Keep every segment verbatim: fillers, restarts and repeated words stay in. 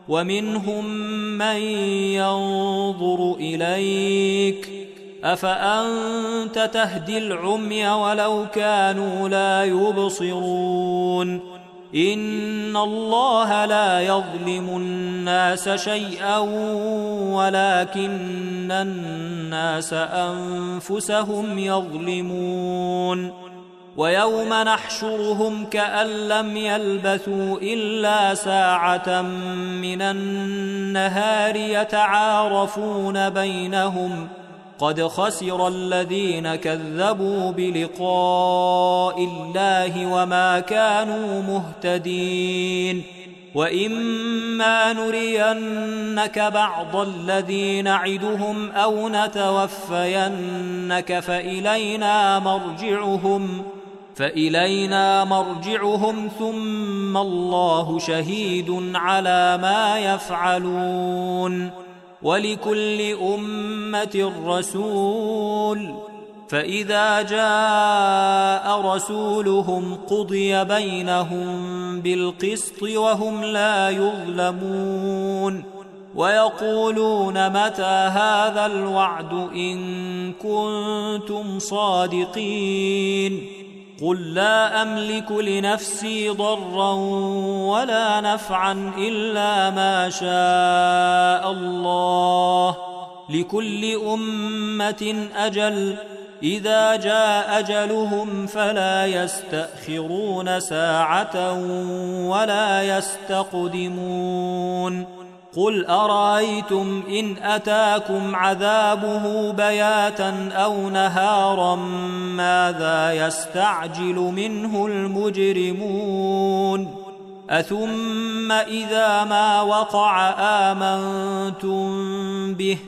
ومنهم من ينظر إليك أفأنت تهدي العمي ولو كانوا لا يبصرون إن الله لا يظلم الناس شيئا ولكن الناس أنفسهم يظلمون ويوم نحشرهم كأن لم يلبثوا إلا ساعة من النهار يتعارفون بينهم قد خسر الذين كذبوا بلقاء الله وما كانوا مهتدين وإما نرينك بعض الذي نعدهم أو نتوفينك فإلينا مرجعهم فإلينا مرجعهم ثم الله شهيد على ما يفعلون ولكل أمة رسول فإذا جاء رسولهم قضي بينهم بالقسط وهم لا يظلمون ويقولون متى هذا الوعد إن كنتم صادقين قل لا أملك لنفسي ضرا ولا نفعا إلا ما شاء الله لكل أمة أجل إذا جاء أجلهم فلا يستأخرون ساعة ولا يستقدمون قل أرأيتم إن أتاكم عذابه بياتا أو نهارا ماذا يستعجل منه المجرمون أثم إذا ما وقع آمنتم به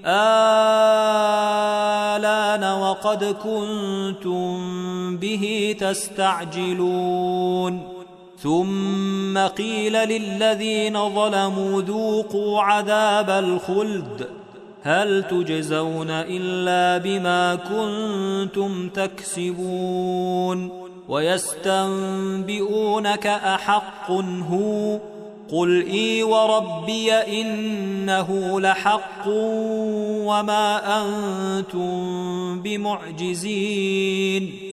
آلان وقد كنتم به تستعجلون ثم قيل للذين ظلموا ذوقوا عذاب الخلد هل تجزون إلا بما كنتم تكسبون ويستنبئونك أحق هو قل إي وربي إنه لحق وما أنتم بمعجزين